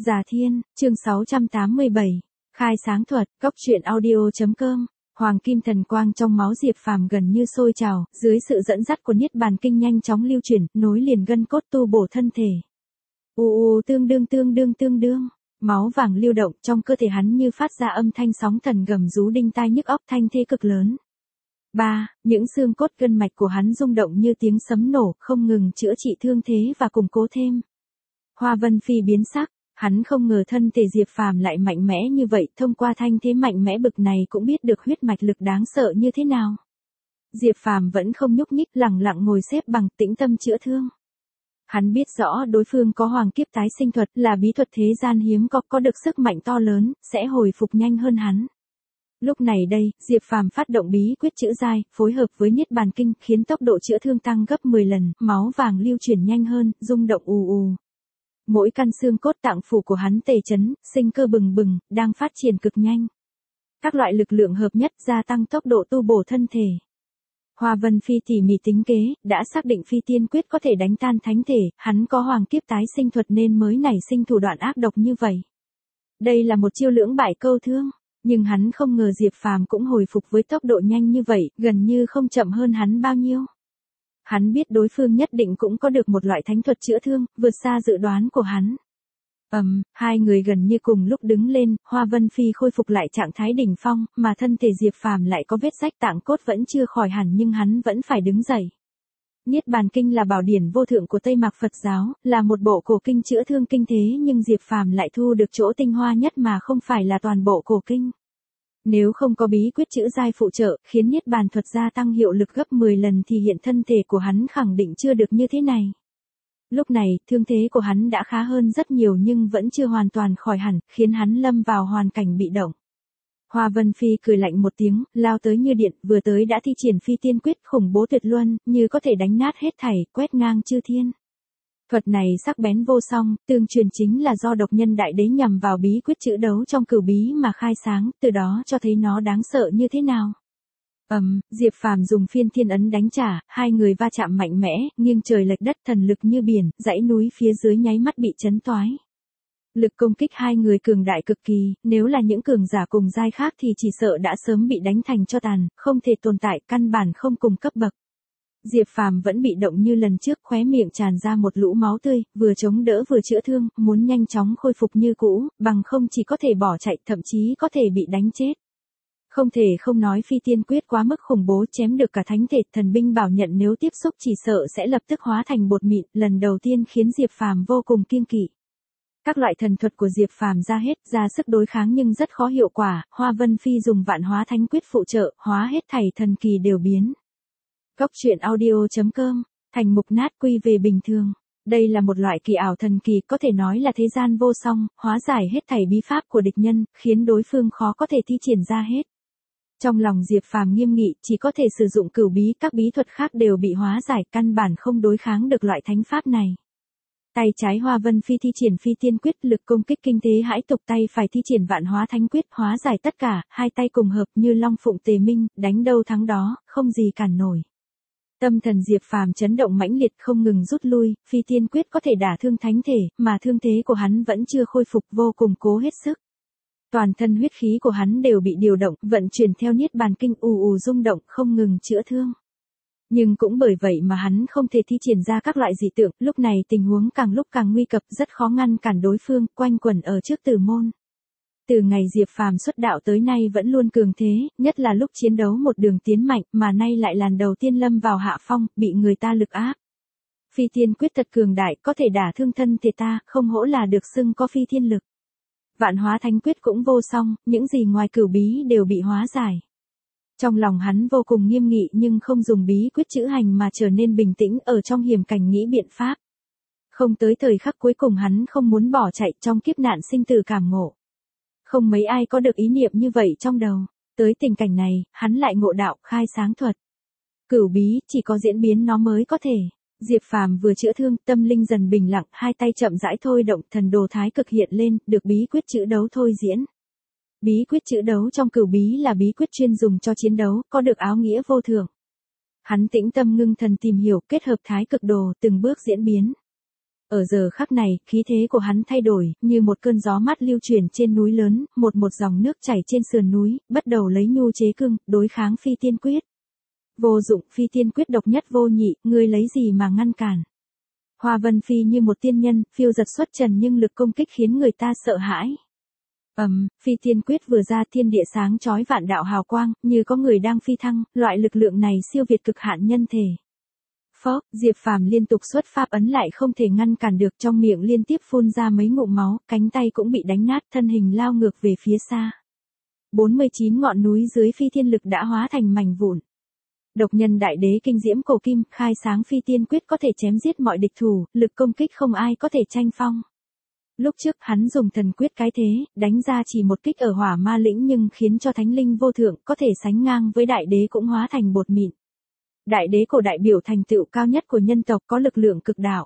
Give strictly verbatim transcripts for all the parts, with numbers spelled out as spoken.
Già Thiên, chương sáu trăm tám mươi bảy. Khai sáng thuật, góc truyện audio.com. Hoàng kim thần quang trong máu Diệp Phàm gần như sôi trào, dưới sự dẫn dắt của Niết Bàn Kinh nhanh chóng lưu chuyển, nối liền gân cốt tu bổ thân thể. U u tương đương tương đương tương đương, máu vàng lưu động trong cơ thể hắn như phát ra âm thanh sóng thần gầm rú đinh tai nhức óc thanh thế cực lớn. ba. Những xương cốt gân mạch của hắn rung động như tiếng sấm nổ, không ngừng chữa trị thương thế và củng cố thêm. Hoa Vân Phi biến sắc, hắn không ngờ thân thể Diệp Phàm lại mạnh mẽ như vậy, thông qua thanh thế mạnh mẽ bực này cũng biết được huyết mạch lực đáng sợ như thế nào. Diệp Phàm vẫn không nhúc nhích, lặng lặng ngồi xếp bằng, tĩnh tâm chữa thương. Hắn biết rõ đối phương có hoàng kiếp tái sinh thuật, là bí thuật thế gian hiếm có, có được sức mạnh to lớn, sẽ hồi phục nhanh hơn hắn. Lúc này đây, Diệp Phàm phát động bí quyết chữa dai, phối hợp với Niết Bàn Kinh, khiến tốc độ chữa thương tăng gấp mười lần, máu vàng lưu chuyển nhanh hơn, rung động ù ù. Mỗi căn xương cốt tạng phủ của hắn tề chấn, sinh cơ bừng bừng, đang phát triển cực nhanh. Các loại lực lượng hợp nhất gia tăng tốc độ tu bổ thân thể. Hoa Vân Phi tỉ mỉ tính kế, đã xác định Phi Tiên Quyết có thể đánh tan thánh thể, hắn có hoàng kiếp tái sinh thuật nên mới nảy sinh thủ đoạn ác độc như vậy. Đây là một chiêu lưỡng bại câu thương, nhưng hắn không ngờ Diệp Phàm cũng hồi phục với tốc độ nhanh như vậy, gần như không chậm hơn hắn bao nhiêu. Hắn biết đối phương nhất định cũng có được một loại thánh thuật chữa thương, vượt xa dự đoán của hắn. Ầm, um, hai người gần như cùng lúc đứng lên, Hoa Vân Phi khôi phục lại trạng thái đỉnh phong, mà thân thể Diệp Phàm lại có vết rách, tạng cốt vẫn chưa khỏi hẳn nhưng hắn vẫn phải đứng dậy. Niết Bàn Kinh là bảo điển vô thượng của Tây Mạc Phật giáo, là một bộ cổ kinh chữa thương kinh thế nhưng Diệp Phàm lại thu được chỗ tinh hoa nhất mà không phải là toàn bộ cổ kinh. Nếu không có bí quyết chữa dai phụ trợ, khiến Niết Bàn thuật gia tăng hiệu lực gấp mười lần thì hiện thân thể của hắn khẳng định chưa được như thế này. Lúc này, thương thế của hắn đã khá hơn rất nhiều nhưng vẫn chưa hoàn toàn khỏi hẳn, khiến hắn lâm vào hoàn cảnh bị động. Hoa Vân Phi cười lạnh một tiếng, lao tới như điện, vừa tới đã thi triển Phi Tiên Quyết khủng bố tuyệt luân, như có thể đánh nát hết thảy, quét ngang chư thiên. Thuật này sắc bén vô song, tương truyền chính là do độc nhân đại đế nhằm vào bí quyết chữ đấu trong cửu bí mà khai sáng, từ đó cho thấy nó đáng sợ như thế nào. Ầm, um, Diệp Phàm dùng Phiên Thiên Ấn đánh trả, hai người va chạm mạnh mẽ, nghiêng trời lệch đất, thần lực như biển, dãy núi phía dưới nháy mắt bị chấn toái. Lực công kích hai người cường đại cực kỳ, nếu là những cường giả cùng giai khác thì chỉ sợ đã sớm bị đánh thành tro tàn, không thể tồn tại, căn bản không cùng cấp bậc. Diệp Phàm vẫn bị động như lần trước, khóe miệng tràn ra một lũ máu tươi, vừa chống đỡ vừa chữa thương, muốn nhanh chóng khôi phục như cũ, bằng không chỉ có thể bỏ chạy, thậm chí có thể bị đánh chết. Không thể không nói Phi Tiên Quyết quá mức khủng bố, chém được cả thánh thể, thần binh bảo nhận nếu tiếp xúc chỉ sợ sẽ lập tức hóa thành bột mịn, lần đầu tiên khiến Diệp Phàm vô cùng kiêng kỵ. Các loại thần thuật của Diệp Phàm ra hết, ra sức đối kháng nhưng rất khó hiệu quả, Hoa Vân Phi dùng Vạn Hóa Thánh Quyết phụ trợ, hóa hết thảy thần kỳ đều biến. Góc truyện audio.com, thành mục nát quy về bình thường. Đây là một loại kỳ ảo thần kỳ, có thể nói là thế gian vô song, hóa giải hết thảy bí pháp của địch nhân, khiến đối phương khó có thể thi triển ra hết. Trong lòng Diệp Phàm nghiêm nghị, chỉ có thể sử dụng cửu bí, các bí thuật khác đều bị hóa giải, căn bản không đối kháng được loại thánh pháp này. Tay trái Hoa Vân Phi thi triển Phi Tiên Quyết, lực công kích kinh thế hãi tục, tay phải thi triển Vạn Hóa Thánh Quyết, hóa giải tất cả, hai tay cùng hợp như long phụng tề minh, đánh đâu thắng đó, không gì cản nổi. Tâm thần Diệp Phàm chấn động mãnh liệt, không ngừng rút lui, Phi Tiên Quyết có thể đả thương thánh thể, mà thương thế của hắn vẫn chưa khôi phục, vô cùng cố hết sức. Toàn thân huyết khí của hắn đều bị điều động, vận chuyển theo Niết Bàn Kinh, ù ù rung động, không ngừng chữa thương. Nhưng cũng bởi vậy mà hắn không thể thi triển ra các loại dị tượng, lúc này tình huống càng lúc càng nguy cấp, rất khó ngăn cản đối phương, quanh quẩn ở trước Tử Môn. Từ ngày Diệp Phàm xuất đạo tới nay vẫn luôn cường thế, nhất là lúc chiến đấu một đường tiến mạnh, mà nay lại lần đầu tiên lâm vào hạ phong, bị người ta lực áp. Phi Tiên Quyết thật cường đại, có thể đả thương thân thể ta, không hổ là được xưng có phi thiên lực. Vạn Hóa Thánh Quyết cũng vô song, những gì ngoài cửu bí đều bị hóa giải. Trong lòng hắn vô cùng nghiêm nghị nhưng không dùng bí quyết chữ hành mà trở nên bình tĩnh, ở trong hiểm cảnh nghĩ biện pháp. Không tới thời khắc cuối cùng hắn không muốn bỏ chạy, trong kiếp nạn sinh tử cảm ngộ. Không mấy ai có được ý niệm như vậy trong đầu. Tới tình cảnh này, hắn lại ngộ đạo, khai sáng thuật. Cửu bí, chỉ có diễn biến nó mới có thể. Diệp Phàm vừa chữa thương, tâm linh dần bình lặng, hai tay chậm rãi thôi động, thần đồ thái cực hiện lên, được bí quyết chữ đấu thôi diễn. Bí quyết chữ đấu trong cửu bí là bí quyết chuyên dùng cho chiến đấu, có được áo nghĩa vô thượng. Hắn tĩnh tâm ngưng thần tìm hiểu, kết hợp thái cực đồ, từng bước diễn biến. Ở giờ khắc này, khí thế của hắn thay đổi, như một cơn gió mát lưu chuyển trên núi lớn, một một dòng nước chảy trên sườn núi, bắt đầu lấy nhu chế cương, đối kháng phi tiên quyết. Vô dụng, phi tiên quyết độc nhất vô nhị, ngươi lấy gì mà ngăn cản? Hoa Vân Phi như một tiên nhân, phiêu giật xuất trần nhưng lực công kích khiến người ta sợ hãi. Ầm, um, phi tiên quyết vừa ra thiên địa sáng chói vạn đạo hào quang, như có người đang phi thăng, loại lực lượng này siêu việt cực hạn nhân thể. Phốc, Diệp Phàm liên tục xuất pháp ấn lại không thể ngăn cản được, trong miệng liên tiếp phun ra mấy ngụm máu, cánh tay cũng bị đánh nát, thân hình lao ngược về phía xa. bốn mươi chín ngọn núi dưới phi thiên lực đã hóa thành mảnh vụn. Độc nhân đại đế kinh diễm cổ kim, khai sáng phi tiên quyết có thể chém giết mọi địch thủ, lực công kích không ai có thể tranh phong. Lúc trước hắn dùng thần quyết cái thế, đánh ra chỉ một kích ở hỏa ma lĩnh nhưng khiến cho thánh linh vô thượng có thể sánh ngang với đại đế cũng hóa thành bột mịn. Đại đế cổ đại biểu thành tựu cao nhất của nhân tộc có lực lượng cực đạo.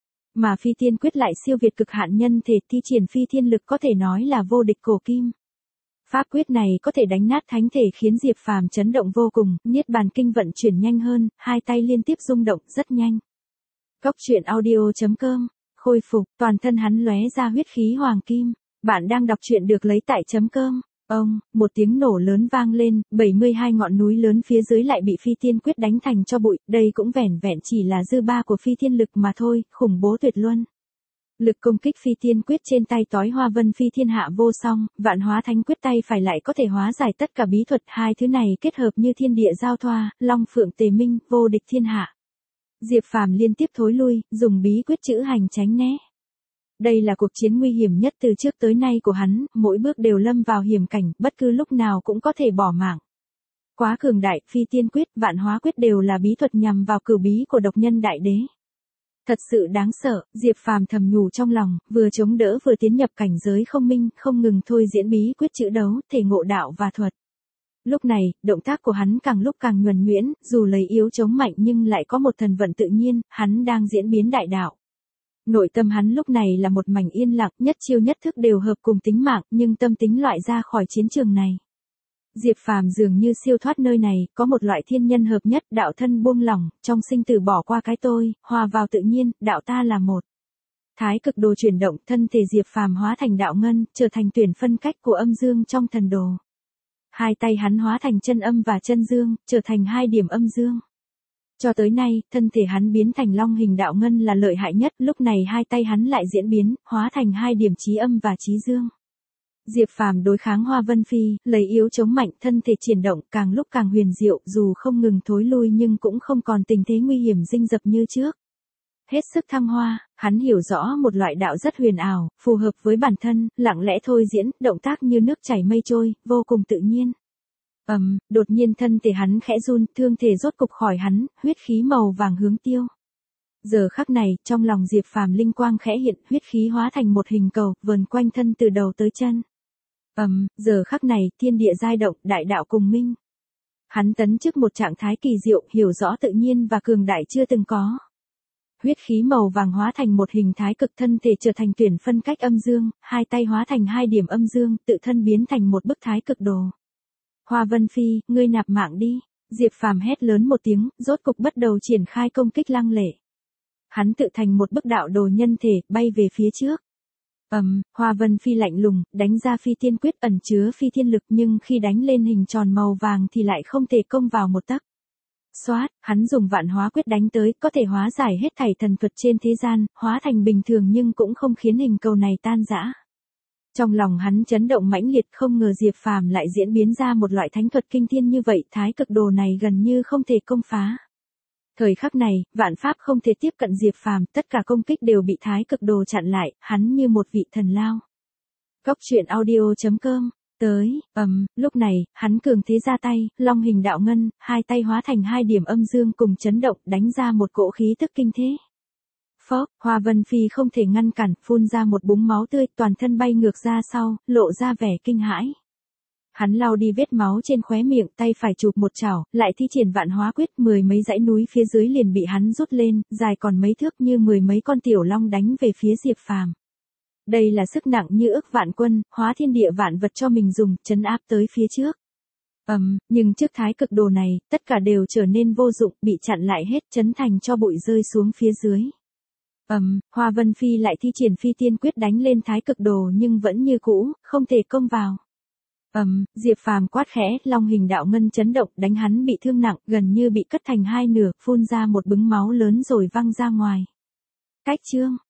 Mà phi tiên quyết lại siêu việt cực hạn nhân thể, thi triển phi thiên lực có thể nói là vô địch cổ kim. Pháp quyết này có thể đánh nát thánh thể khiến Diệp Phàm chấn động vô cùng, niết bàn kinh vận chuyển nhanh hơn, hai tay liên tiếp rung động rất nhanh. Cốc truyện audio chấm com, khôi phục, toàn thân hắn lóe ra huyết khí hoàng kim. Bạn đang đọc truyện được lấy tại chấm com. Ông, một tiếng nổ lớn vang lên, bảy mươi hai ngọn núi lớn phía dưới lại bị phi tiên quyết đánh thành cho bụi, đây cũng vẻn vẹn chỉ là dư ba của phi thiên lực mà thôi, khủng bố tuyệt luân. Lực công kích phi tiên quyết trên tay tối Hoa Vân Phi thiên hạ vô song, vạn hóa thánh quyết tay phải lại có thể hóa giải tất cả bí thuật, hai thứ này kết hợp như thiên địa giao thoa, long phượng tề minh, vô địch thiên hạ. Diệp Phàm liên tiếp thối lui, dùng bí quyết chữ hành tránh né. Đây là cuộc chiến nguy hiểm nhất từ trước tới nay của hắn, mỗi bước đều lâm vào hiểm cảnh, bất cứ lúc nào cũng có thể bỏ mạng. Quá cường đại, phi tiên quyết, vạn hóa quyết đều là bí thuật nhằm vào cửu bí của độc nhân đại đế. Thật sự đáng sợ, Diệp Phàm thầm nhủ trong lòng, vừa chống đỡ vừa tiến nhập cảnh giới không minh, không ngừng thôi diễn bí quyết chữ đấu, thể ngộ đạo và thuật. Lúc này, động tác của hắn càng lúc càng nhuần nhuyễn, dù lấy yếu chống mạnh nhưng lại có một thần vận tự nhiên, hắn đang diễn biến đại đạo. Nội tâm hắn lúc này là một mảnh yên lặng, nhất chiêu nhất thức đều hợp cùng tính mạng, nhưng tâm tính loại ra khỏi chiến trường này. Diệp Phàm dường như siêu thoát nơi này, có một loại thiên nhân hợp nhất, đạo thân buông lỏng, trong sinh tử bỏ qua cái tôi, hòa vào tự nhiên, đạo ta là một. Thái cực đồ chuyển động, thân thể Diệp Phàm hóa thành đạo ngân, trở thành tuyển phân cách của âm dương trong thần đồ. Hai tay hắn hóa thành chân âm và chân dương, trở thành hai điểm âm dương. Cho tới nay, thân thể hắn biến thành long hình đạo ngân là lợi hại nhất, lúc này hai tay hắn lại diễn biến, hóa thành hai điểm chí âm và chí dương. Diệp Phàm đối kháng Hoa Vân Phi, lấy yếu chống mạnh, thân thể chuyển động, càng lúc càng huyền diệu, dù không ngừng thối lui nhưng cũng không còn tình thế nguy hiểm rinh rập như trước. Hết sức thăng hoa, hắn hiểu rõ một loại đạo rất huyền ảo, phù hợp với bản thân, lặng lẽ thôi diễn, động tác như nước chảy mây trôi, vô cùng tự nhiên. Ầm, um, đột nhiên thân thể hắn khẽ run, thương thể rốt cục khỏi hắn, huyết khí màu vàng hướng tiêu. Giờ khắc này, trong lòng Diệp Phàm linh quang khẽ hiện, huyết khí hóa thành một hình cầu, vờn quanh thân từ đầu tới chân. Ầm, um, giờ khắc này, thiên địa giai động, đại đạo cùng minh. Hắn tấn chức một trạng thái kỳ diệu, hiểu rõ tự nhiên và cường đại chưa từng có. Huyết khí màu vàng hóa thành một hình thái cực, thân thể trở thành tuyển phân cách âm dương, hai tay hóa thành hai điểm âm dương, tự thân biến thành một bức thái cực đồ. Hoa Vân Phi, ngươi nạp mạng đi. Diệp Phàm hét lớn một tiếng, rốt cục bắt đầu triển khai công kích lăng lệ. Hắn tự thành một bức đạo đồ nhân thể, bay về phía trước. Ầm, um, Hoa Vân Phi lạnh lùng, đánh ra phi tiên quyết ẩn chứa phi thiên lực nhưng khi đánh lên hình tròn màu vàng thì lại không thể công vào một tấc. Xoát, hắn dùng vạn hóa quyết đánh tới, có thể hóa giải hết thảy thần thuật trên thế gian, hóa thành bình thường nhưng cũng không khiến hình cầu này tan rã. Trong lòng hắn chấn động mãnh liệt, không ngờ Diệp Phàm lại diễn biến ra một loại thánh thuật kinh thiên như vậy, thái cực đồ này gần như không thể công phá. Thời khắc này, vạn pháp không thể tiếp cận Diệp Phàm, tất cả công kích đều bị thái cực đồ chặn lại, hắn như một vị thần lao. Cốc truyện audio chấm com, tới, ầm, um, lúc này, hắn cường thế ra tay, long hình đạo ngân, hai tay hóa thành hai điểm âm dương cùng chấn động, đánh ra một cỗ khí tức kinh thế. Phốc, Hoa Vân Phi không thể ngăn cản, phun ra một búng máu tươi, toàn thân bay ngược ra sau, lộ ra vẻ kinh hãi. Hắn lau đi vết máu trên khóe miệng, tay phải chụp một chảo, lại thi triển vạn hóa quyết, mười mấy dãy núi phía dưới liền bị hắn rút lên, dài còn mấy thước như mười mấy con tiểu long đánh về phía Diệp Phàm. Đây là sức nặng như ức vạn quân, hóa thiên địa vạn vật cho mình dùng, trấn áp tới phía trước. Ầm, um, nhưng trước thái cực đồ này, tất cả đều trở nên vô dụng, bị chặn lại hết, chấn thành cho bụi rơi xuống phía dưới. Ầm, Hoa Vân Phi lại thi triển phi tiên quyết đánh lên thái cực đồ nhưng vẫn như cũ, không thể công vào. Ầm, Diệp Phàm quát khẽ, long hình đạo ngân chấn động, đánh hắn bị thương nặng, gần như bị cắt thành hai nửa, phun ra một búng máu lớn rồi văng ra ngoài. Cách chương